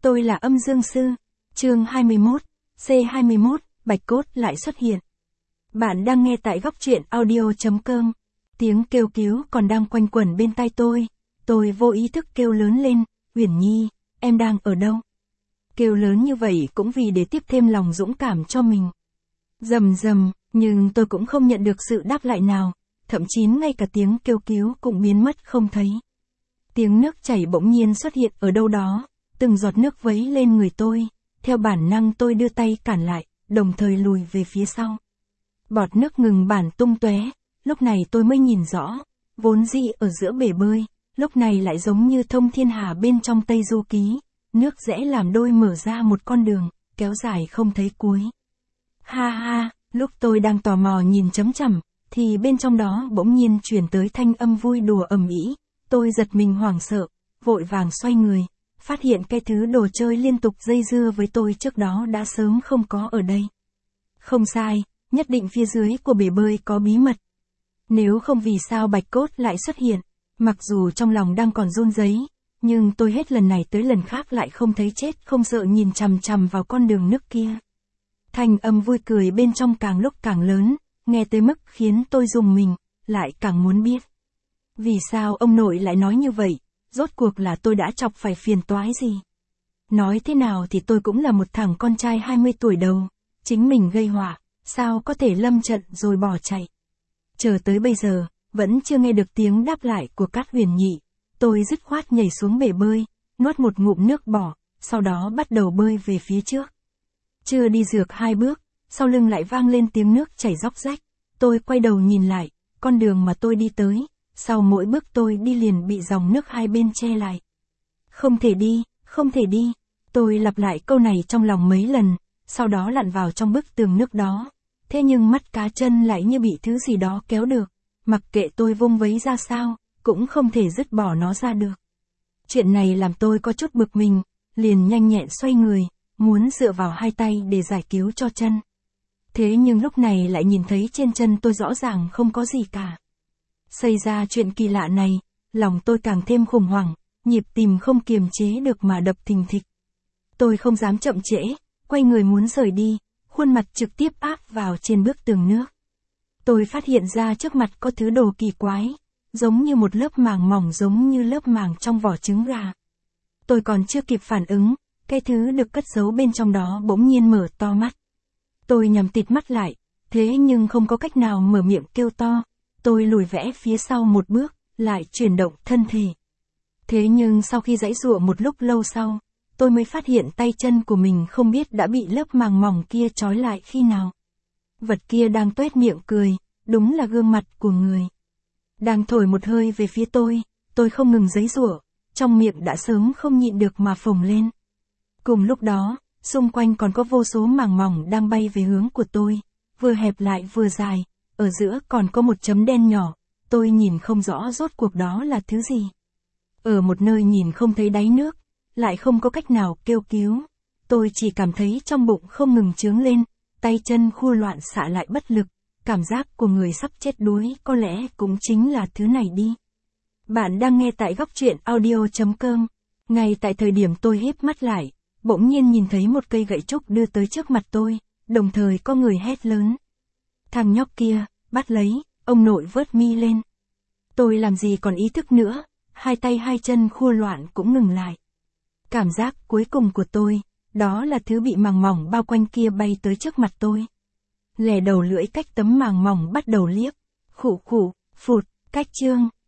Tôi là Âm Dương Sư. Chương 21, C21, bạch cốt lại xuất hiện. Bạn đang nghe tại góc truyện audio.com. Tiếng kêu cứu còn đang quanh quẩn bên tai tôi. Tôi vô ý thức kêu lớn lên, Uyển Nhi, em đang ở đâu? Kêu lớn như vậy cũng vì để tiếp thêm lòng dũng cảm cho mình. Rầm rầm, nhưng tôi cũng không nhận được sự đáp lại nào, thậm chí ngay cả tiếng kêu cứu cũng biến mất không thấy. Tiếng nước chảy bỗng nhiên xuất hiện ở đâu đó, từng giọt nước vấy lên người tôi, theo bản năng tôi đưa tay cản lại, đồng thời lùi về phía sau. Bọt nước ngừng bản tung tóe, lúc này tôi mới nhìn rõ, vốn dĩ ở giữa bể bơi, lúc này lại giống như thông thiên hà bên trong Tây Du Ký, nước rẽ làm đôi mở ra một con đường, kéo dài không thấy cuối. Ha ha, lúc tôi đang tò mò nhìn chấm chằm, thì bên trong đó bỗng nhiên truyền tới thanh âm vui đùa ầm ĩ. Tôi giật mình hoảng sợ, vội vàng xoay người, phát hiện cái thứ đồ chơi liên tục dây dưa với tôi trước đó đã sớm không có ở đây. Không sai, nhất định phía dưới của bể bơi có bí mật. Nếu không vì sao bạch cốt lại xuất hiện, mặc dù trong lòng đang còn run rẩy, nhưng tôi hết lần này tới lần khác lại không thấy chết không sợ nhìn chằm chằm vào con đường nước kia. Thanh âm vui cười bên trong càng lúc càng lớn, nghe tới mức khiến tôi rùng mình, lại càng muốn biết. Vì sao ông nội lại nói như vậy, rốt cuộc là tôi đã chọc phải phiền toái gì? Nói thế nào thì tôi cũng là một thằng con trai 20 tuổi đầu, chính mình gây họa, sao có thể lâm trận rồi bỏ chạy. Chờ tới bây giờ, vẫn chưa nghe được tiếng đáp lại của Cát Huyền Nhị, tôi dứt khoát nhảy xuống bể bơi, nuốt một ngụm nước bọt, sau đó bắt đầu bơi về phía trước. Chưa đi dược 2 bước, sau lưng lại vang lên tiếng nước chảy róc rách, tôi quay đầu nhìn lại, con đường mà tôi đi tới, sau mỗi bước tôi đi liền bị dòng nước hai bên che lại. Không thể đi, không thể đi, tôi lặp lại câu này trong lòng mấy lần, sau đó lặn vào trong bức tường nước đó. Thế nhưng mắt cá chân lại như bị thứ gì đó kéo được, mặc kệ tôi vung vấy ra sao, cũng không thể dứt bỏ nó ra được. Chuyện này làm tôi có chút bực mình, liền nhanh nhẹn xoay người, muốn dựa vào hai tay để giải cứu cho chân. Thế nhưng lúc này lại nhìn thấy trên chân tôi rõ ràng không có gì cả. Xảy ra chuyện kỳ lạ này, lòng tôi càng thêm khủng hoảng, nhịp tim không kiềm chế được mà đập thình thịch. Tôi không dám chậm trễ, quay người muốn rời đi, khuôn mặt trực tiếp áp vào trên bức tường nước. Tôi phát hiện ra trước mặt có thứ đồ kỳ quái, giống như một lớp màng mỏng giống như lớp màng trong vỏ trứng gà. Tôi còn chưa kịp phản ứng, cái thứ được cất giấu bên trong đó bỗng nhiên mở to mắt. Tôi nhắm tịt mắt lại, thế nhưng không có cách nào mở miệng kêu to. Tôi lùi vẽ phía sau một bước, lại chuyển động thân thể. Thế nhưng sau khi giãy giụa một lúc lâu sau, tôi mới phát hiện tay chân của mình không biết đã bị lớp màng mỏng kia trói lại khi nào. Vật kia đang tuét miệng cười, đúng là gương mặt của người. Đang thổi một hơi về phía tôi không ngừng giãy giụa, trong miệng đã sớm không nhịn được mà phồng lên. Cùng lúc đó, xung quanh còn có vô số màng mỏng đang bay về hướng của tôi, vừa hẹp lại vừa dài, ở giữa còn có một chấm đen nhỏ, tôi nhìn không rõ rốt cuộc đó là thứ gì. Ở một nơi nhìn không thấy đáy nước, lại không có cách nào kêu cứu, tôi chỉ cảm thấy trong bụng không ngừng chướng lên, tay chân khua loạn xạ lại bất lực, cảm giác của người sắp chết đuối có lẽ cũng chính là thứ này đi. Bạn đang nghe tại góc truyện audio.com, ngay tại thời điểm tôi híp mắt lại, bỗng nhiên nhìn thấy một cây gậy trúc đưa tới trước mặt tôi, đồng thời có người hét lớn. Thằng nhóc kia, bắt lấy, ông nội vớt mi lên. Tôi làm gì còn ý thức nữa, hai tay hai chân khua loạn cũng ngừng lại. Cảm giác cuối cùng của tôi, đó là thứ bị màng mỏng bao quanh kia bay tới trước mặt tôi. Lè đầu lưỡi cách tấm màng mỏng bắt đầu liếc, khụ khụ, phụt, cách chương.